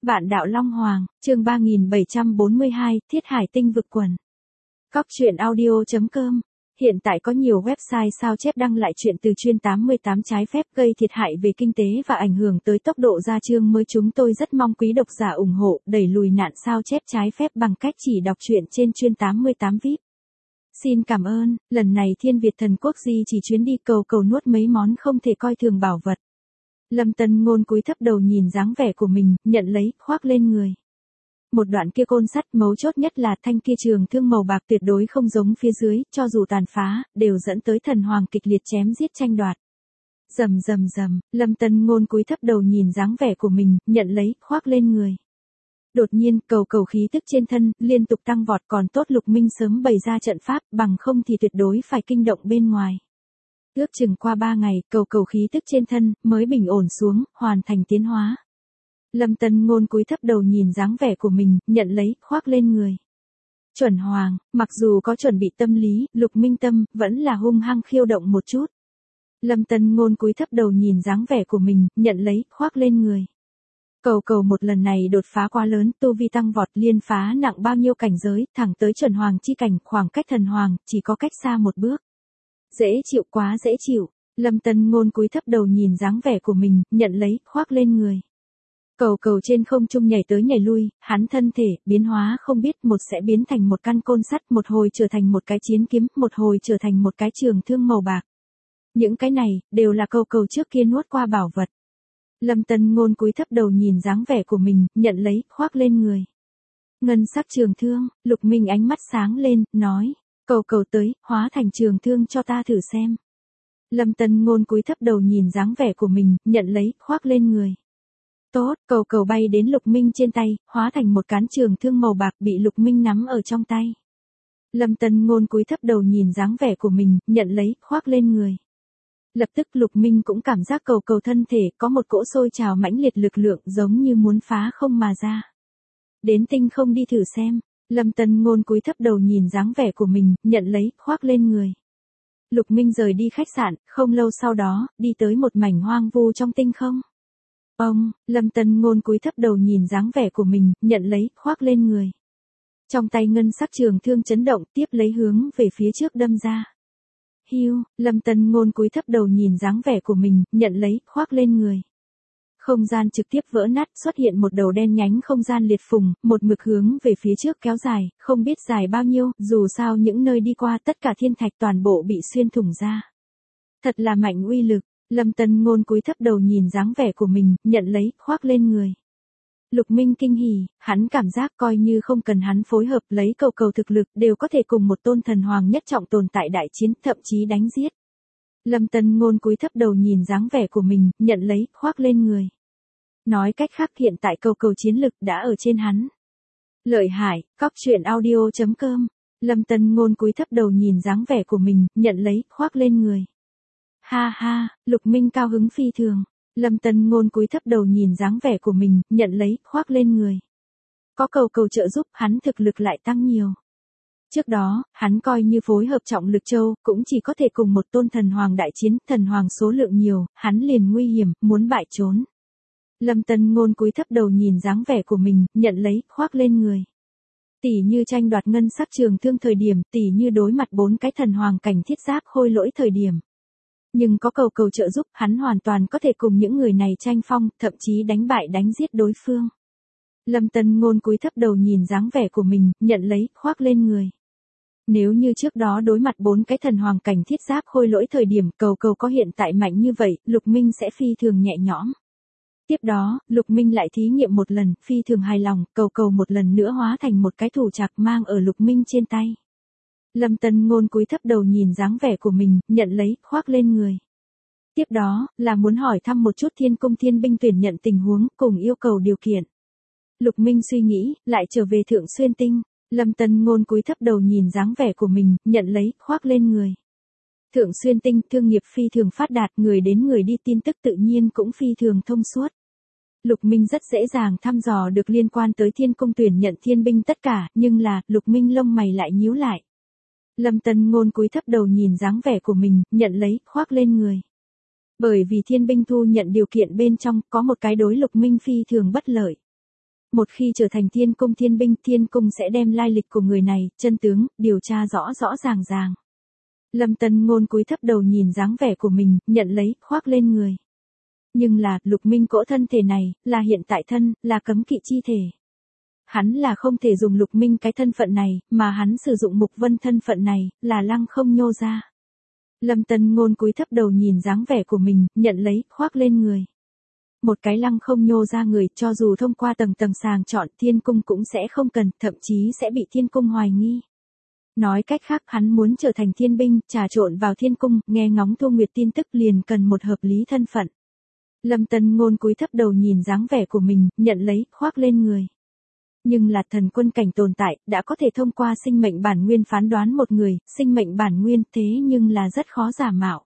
Vạn đạo Long Hoàng, chương 3742, Thiết Hải Tinh vực quần. Cóc truyện audio.com. Hiện tại có nhiều website sao chép đăng lại chuyện từ chuyên 88 trái phép gây thiệt hại về kinh tế và ảnh hưởng tới tốc độ ra chương mới. Chúng tôi rất mong quý độc giả ủng hộ, đẩy lùi nạn sao chép trái phép bằng cách chỉ đọc truyện trên chuyên 88 VIP. Xin cảm ơn. Lần này Thiên Việt Thần Quốc di chỉ chuyến đi cầu nuốt mấy món không thể coi thường bảo vật. Lâm Tân Ngôn cúi thấp đầu nhìn dáng vẻ của mình, nhận lấy, khoác lên người. Một đoạn kia côn sắt, mấu chốt nhất là thanh kia trường thương màu bạc tuyệt đối không giống phía dưới, cho dù tàn phá, đều dẫn tới thần hoàng kịch liệt chém giết tranh đoạt. Rầm rầm rầm, Lâm Tân Ngôn cúi thấp đầu nhìn dáng vẻ của mình, nhận lấy, khoác lên người. Đột nhiên, cầu khí tức trên thân liên tục tăng vọt, còn tốt Lục Minh sớm bày ra trận pháp, bằng không thì tuyệt đối phải kinh động bên ngoài. Ước chừng qua 3 ngày, cầu khí tức trên thân mới bình ổn xuống, hoàn thành tiến hóa. Lâm Tân Ngôn cúi thấp đầu nhìn dáng vẻ của mình, nhận lấy, khoác lên người. Chuẩn hoàng, mặc dù có chuẩn bị tâm lý, Lục Minh tâm vẫn là hung hăng khiêu động một chút. Lâm Tân Ngôn cúi thấp đầu nhìn dáng vẻ của mình, nhận lấy, khoác lên người. Cầu một lần này đột phá quá lớn, tu vi tăng vọt, liên phá nặng bao nhiêu cảnh giới, thẳng tới chuẩn hoàng chi cảnh, khoảng cách thần hoàng chỉ có cách xa một bước. Dễ chịu, quá dễ chịu. Lâm Tân Ngôn cúi thấp đầu nhìn dáng vẻ của mình, nhận lấy, khoác lên người. Cầu trên không trung nhảy tới nhảy lui, hắn thân thể biến hóa không biết, một sẽ biến thành một căn côn sắt, một hồi trở thành một cái chiến kiếm, một hồi trở thành một cái trường thương màu bạc. Những cái này đều là cầu trước kia nuốt qua bảo vật. Lâm Tân Ngôn cúi thấp đầu nhìn dáng vẻ của mình, nhận lấy, khoác lên người. Ngân sắc trường thương, Lục Minh ánh mắt sáng lên, nói. Cầu tới, hóa thành trường thương cho ta thử xem. Lâm Tân Ngôn cúi thấp đầu nhìn dáng vẻ của mình, nhận lấy, khoác lên người. Tốt, cầu bay đến Lục Minh trên tay, hóa thành một cán trường thương màu bạc bị Lục Minh nắm ở trong tay. Lâm Tân Ngôn cúi thấp đầu nhìn dáng vẻ của mình, nhận lấy, khoác lên người. Lập tức Lục Minh cũng cảm giác cầu thân thể có một cỗ sôi trào mãnh liệt lực lượng giống như muốn phá không mà ra. Đến tinh không đi thử xem. Lâm Tân Ngôn cúi thấp đầu nhìn dáng vẻ của mình, nhận lấy, khoác lên người. Lục Minh rời đi khách sạn, không lâu sau đó, đi tới một mảnh hoang vu trong tinh không. Lâm Tân Ngôn cúi thấp đầu nhìn dáng vẻ của mình, nhận lấy, khoác lên người. Trong tay ngân sắc trường thương chấn động, tiếp lấy hướng về phía trước đâm ra. Hiu, Lâm Tân Ngôn cúi thấp đầu nhìn dáng vẻ của mình, nhận lấy, khoác lên người. Không gian trực tiếp vỡ nát, xuất hiện một đầu đen nhánh không gian liệt phùng, một mực hướng về phía trước kéo dài, không biết dài bao nhiêu, dù sao những nơi đi qua tất cả thiên thạch toàn bộ bị xuyên thủng ra. Thật là mạnh uy lực. Lâm Tân Ngôn cúi thấp đầu nhìn dáng vẻ của mình, nhận lấy, khoác lên người. Lục Minh kinh hỉ, hắn cảm giác coi như không cần hắn phối hợp lấy cầu thực lực đều có thể cùng một tôn thần hoàng nhất trọng tồn tại đại chiến, thậm chí đánh giết. Lâm Tân Ngôn cúi thấp đầu nhìn dáng vẻ của mình, nhận lấy, khoác lên người. Nói cách khác hiện tại cầu chiến lực đã ở trên hắn. Lợi hại, cóc truyện audio.com. Lâm Tân Ngôn cúi thấp đầu nhìn dáng vẻ của mình, nhận lấy, khoác lên người. Ha ha, Lục Minh cao hứng phi thường. Lâm Tân Ngôn cúi thấp đầu nhìn dáng vẻ của mình, nhận lấy, khoác lên người. Có cầu trợ giúp, hắn thực lực lại tăng nhiều. Trước đó, hắn coi như phối hợp trọng lực châu, cũng chỉ có thể cùng một tôn thần hoàng đại chiến, thần hoàng số lượng nhiều, hắn liền nguy hiểm, muốn bại trốn. Lâm Tân Ngôn cúi thấp đầu nhìn dáng vẻ của mình, nhận lấy, khoác lên người. Tỷ như tranh đoạt ngân sắc trường thương thời điểm, tỷ như đối mặt 4 cái thần hoàng cảnh thiết giáp khôi lỗi thời điểm. Nhưng có cầu trợ giúp, hắn hoàn toàn có thể cùng những người này tranh phong, thậm chí đánh bại đánh giết đối phương. Lâm Tân Ngôn cúi thấp đầu nhìn dáng vẻ của mình, nhận lấy, khoác lên người. Nếu như trước đó đối mặt 4 cái thần hoàng cảnh thiết giáp khôi lỗi thời điểm cầu có hiện tại mạnh như vậy, Lục Minh sẽ phi thường nhẹ nhõm. Tiếp đó, Lục Minh lại thí nghiệm một lần, phi thường hài lòng, cầu một lần nữa hóa thành một cái thủ trạc mang ở Lục Minh trên tay. Lâm Tân Ngôn cúi thấp đầu nhìn dáng vẻ của mình, nhận lấy, khoác lên người. Tiếp đó, là muốn hỏi thăm một chút Thiên Cung Thiên Binh tuyển nhận tình huống, cùng yêu cầu điều kiện. Lục Minh suy nghĩ, lại trở về Thượng Xuyên Tinh. Lâm Tân Ngôn cúi thấp đầu nhìn dáng vẻ của mình, nhận lấy, khoác lên người. Thượng Xuyên Tinh, thương nghiệp phi thường phát đạt, người đến người đi, tin tức tự nhiên cũng phi thường thông suốt. Lục Minh rất dễ dàng thăm dò được liên quan tới Thiên Cung tuyển nhận thiên binh tất cả, nhưng là, Lục Minh lông mày lại nhíu lại. Lâm Tân Ngôn cúi thấp đầu nhìn dáng vẻ của mình, nhận lấy, khoác lên người. Bởi vì thiên binh thu nhận điều kiện bên trong có một cái đối Lục Minh phi thường bất lợi. Một khi trở thành thiên cung thiên binh, thiên cung sẽ đem lai lịch của người này, chân tướng, điều tra rõ rõ ràng ràng. Lâm Tân Ngôn cúi thấp đầu nhìn dáng vẻ của mình, nhận lấy, khoác lên người. Nhưng là, Lục Minh cỗ thân thể này, là hiện tại thân, là cấm kỵ chi thể. Hắn là không thể dùng Lục Minh cái thân phận này, mà hắn sử dụng Mục Vân thân phận này, là lăng không nhô ra. Lâm Tân Ngôn cúi thấp đầu nhìn dáng vẻ của mình, nhận lấy, khoác lên người. Một cái lăng không nhô ra người, cho dù thông qua tầng tầng sàng chọn, thiên cung cũng sẽ không cần, thậm chí sẽ bị thiên cung hoài nghi. Nói cách khác, hắn muốn trở thành thiên binh, trà trộn vào thiên cung, nghe ngóng Thu Nguyệt tin tức liền cần một hợp lý thân phận. Lâm Tân Ngôn cúi thấp đầu nhìn dáng vẻ của mình, nhận lấy, khoác lên người. Nhưng là thần quân cảnh tồn tại, đã có thể thông qua sinh mệnh bản nguyên phán đoán một người, sinh mệnh bản nguyên thế nhưng là rất khó giả mạo.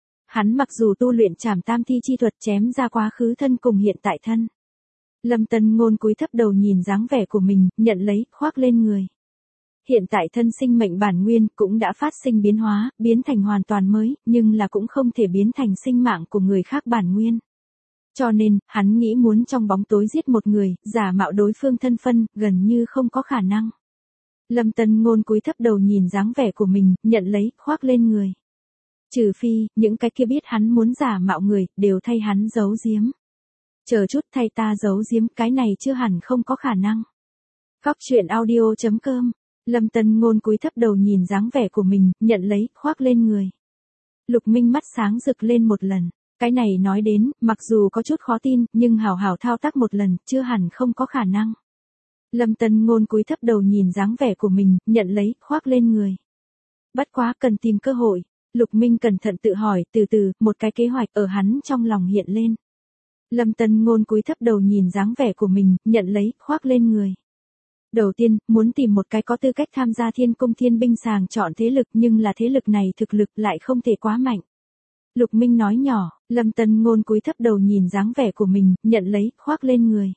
Hắn mặc dù tu luyện trảm tam thi chi thuật chém ra quá khứ thân cùng hiện tại thân. Lâm Tân Ngôn cúi thấp đầu nhìn dáng vẻ của mình, nhận lấy, khoác lên người. Hiện tại thân sinh mệnh bản nguyên cũng đã phát sinh biến hóa, biến thành hoàn toàn mới, nhưng là cũng không thể biến thành sinh mạng của người khác bản nguyên. Cho nên, hắn nghĩ muốn trong bóng tối giết một người, giả mạo đối phương thân phân, gần như không có khả năng. Lâm Tân Ngôn cúi thấp đầu nhìn dáng vẻ của mình, nhận lấy, khoác lên người. Trừ phi, những cái kia biết hắn muốn giả mạo người, đều thay hắn giấu giếm. Chờ chút thay ta giấu giếm, cái này chưa hẳn không có khả năng. Góc truyện audio.com. Lâm Tân Ngôn cúi thấp đầu nhìn dáng vẻ của mình, nhận lấy, khoác lên người. Lục Minh mắt sáng rực lên một lần. Cái này nói đến, mặc dù có chút khó tin, nhưng hảo hảo thao tác một lần, chưa hẳn không có khả năng. Lâm Tân Ngôn cúi thấp đầu nhìn dáng vẻ của mình, nhận lấy, khoác lên người. Bất quá cần tìm cơ hội. Lục Minh cẩn thận tự hỏi, từ từ, một cái kế hoạch ở hắn trong lòng hiện lên. Lâm Tân Ngôn cúi thấp đầu nhìn dáng vẻ của mình, nhận lấy, khoác lên người. Đầu tiên, muốn tìm một cái có tư cách tham gia thiên cung thiên binh sàng chọn thế lực, nhưng là thế lực này thực lực lại không thể quá mạnh. Lục Minh nói nhỏ, Lâm Tân Ngôn cúi thấp đầu nhìn dáng vẻ của mình, nhận lấy, khoác lên người.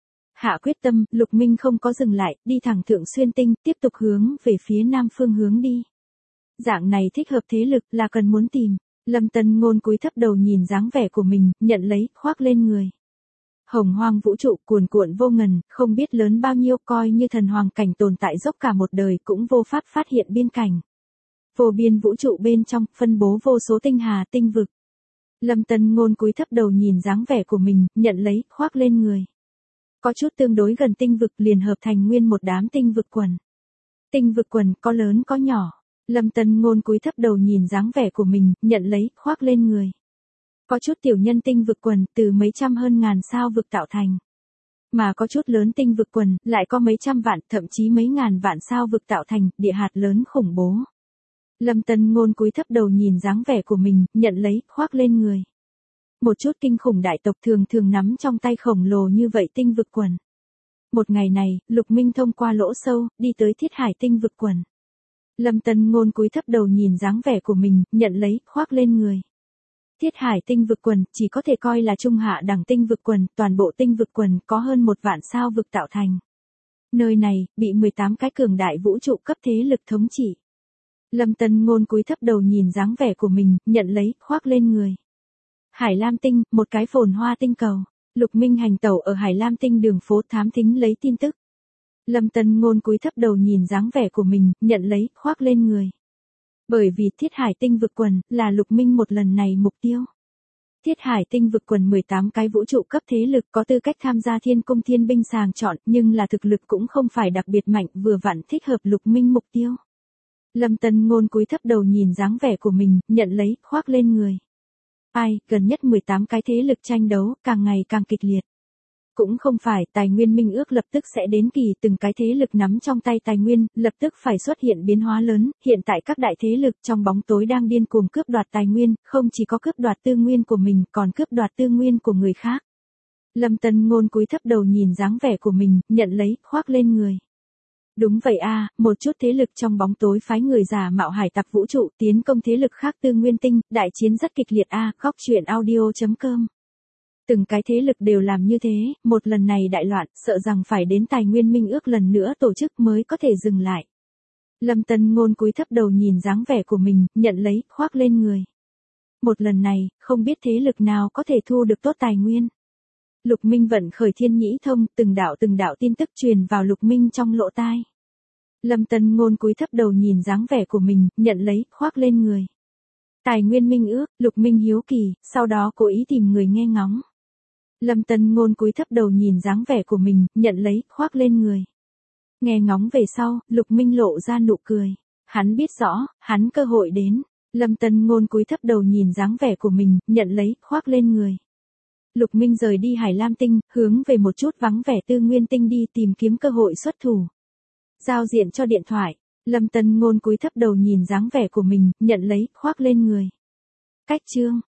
Hạ quyết tâm, Lục Minh không có dừng lại, đi thẳng Thượng Xuyên Tinh, tiếp tục hướng về phía nam phương hướng đi. Dạng này thích hợp thế lực là cần muốn tìm. Lâm Tân Ngôn cúi thấp đầu nhìn dáng vẻ của mình, nhận lấy, khoác lên người. Hồng hoang vũ trụ cuồn cuộn vô ngần, không biết lớn bao nhiêu, coi như thần hoàng cảnh tồn tại dốc cả một đời cũng vô pháp phát hiện biên cảnh. Vô biên vũ trụ bên trong, phân bố vô số tinh hà tinh vực. Lâm Tân Ngôn cúi thấp đầu nhìn dáng vẻ của mình, nhận lấy, khoác lên người. Có chút tương đối gần tinh vực liền hợp thành nguyên một đám tinh vực quần. Tinh vực quần có lớn có nhỏ. Lâm Tân Ngôn cúi thấp đầu nhìn dáng vẻ của mình, nhận lấy, khoác lên người. Có chút tiểu nhân tinh vực quần, từ mấy trăm hơn ngàn sao vực tạo thành. Mà có chút lớn tinh vực quần, lại có mấy trăm vạn, thậm chí mấy ngàn vạn sao vực tạo thành, địa hạt lớn khủng bố. Lâm Tân Ngôn cúi thấp đầu nhìn dáng vẻ của mình, nhận lấy, khoác lên người. Một chút kinh khủng đại tộc thường thường nắm trong tay khổng lồ như vậy tinh vực quần. Một ngày này, Lục Minh thông qua lỗ sâu, đi tới Thiết Hải tinh vực quần. Lâm Tân Ngôn cúi thấp đầu nhìn dáng vẻ của mình, nhận lấy, khoác lên người. Thiết Hải tinh vực quần chỉ có thể coi là trung hạ đẳng tinh vực quần, toàn bộ tinh vực quần có hơn 1 vạn sao vực tạo thành. Nơi này, bị 18 cái cường đại vũ trụ cấp thế lực thống trị. Lâm Tân Ngôn cúi thấp đầu nhìn dáng vẻ của mình, nhận lấy, khoác lên người. Hải Lam tinh, một cái phồn hoa tinh cầu. Lục Minh hành tẩu ở Hải Lam tinh đường phố thám thính lấy tin tức. Lâm Tân Ngôn cúi thấp đầu nhìn dáng vẻ của mình, nhận lấy, khoác lên người. Bởi vì Thiết Hải tinh vực quần, là Lục Minh một lần này mục tiêu. Thiết Hải tinh vực quần 18 cái vũ trụ cấp thế lực có tư cách tham gia thiên cung thiên binh sàng chọn, nhưng là thực lực cũng không phải đặc biệt mạnh, vừa vặn thích hợp Lục Minh mục tiêu. Lâm Tân Ngôn cúi thấp đầu nhìn dáng vẻ của mình, nhận lấy, khoác lên người. Ai, gần nhất 18 cái thế lực tranh đấu, càng ngày càng kịch liệt. Cũng không phải, tài nguyên minh ước lập tức sẽ đến kỳ, từng cái thế lực nắm trong tay tài nguyên, lập tức phải xuất hiện biến hóa lớn, hiện tại các đại thế lực trong bóng tối đang điên cuồng cướp đoạt tài nguyên, không chỉ có cướp đoạt tư nguyên của mình, còn cướp đoạt tư nguyên của người khác. Lâm Tân Ngôn cúi thấp đầu nhìn dáng vẻ của mình, nhận lấy, khoác lên người. Đúng vậy a, một chút thế lực trong bóng tối phái người giả mạo hải tặc vũ trụ tiến công thế lực khác tư nguyên tinh, đại chiến rất kịch liệt a, góc truyện audio.com. Từng cái thế lực đều làm như thế, một lần này đại loạn, sợ rằng phải đến tài nguyên minh ước lần nữa tổ chức mới có thể dừng lại. Lâm Tân Ngôn cúi thấp đầu nhìn dáng vẻ của mình, nhận lấy, khoác lên người. Một lần này, không biết thế lực nào có thể thu được tốt tài nguyên. Lục Minh vận khởi thiên nhĩ thông, từng đạo tin tức truyền vào Lục Minh trong lỗ tai. Lâm Tân Ngôn cúi thấp đầu nhìn dáng vẻ của mình, nhận lấy, khoác lên người. Tài nguyên minh ước, Lục Minh hiếu kỳ, sau đó cố ý tìm người nghe ngóng. Lâm Tân Ngôn cúi thấp đầu nhìn dáng vẻ của mình, nhận lấy, khoác lên người. Nghe ngóng về sau, Lục Minh lộ ra nụ cười. Hắn biết rõ, hắn cơ hội đến. Lâm Tân Ngôn cúi thấp đầu nhìn dáng vẻ của mình, nhận lấy, khoác lên người. Lục Minh rời đi Hải Lam Tinh, hướng về một chút vắng vẻ Tư Nguyên Tinh đi tìm kiếm cơ hội xuất thủ. Giao diện cho điện thoại. Lâm Tân Ngôn cúi thấp đầu nhìn dáng vẻ của mình, nhận lấy, khoác lên người. Cách chương.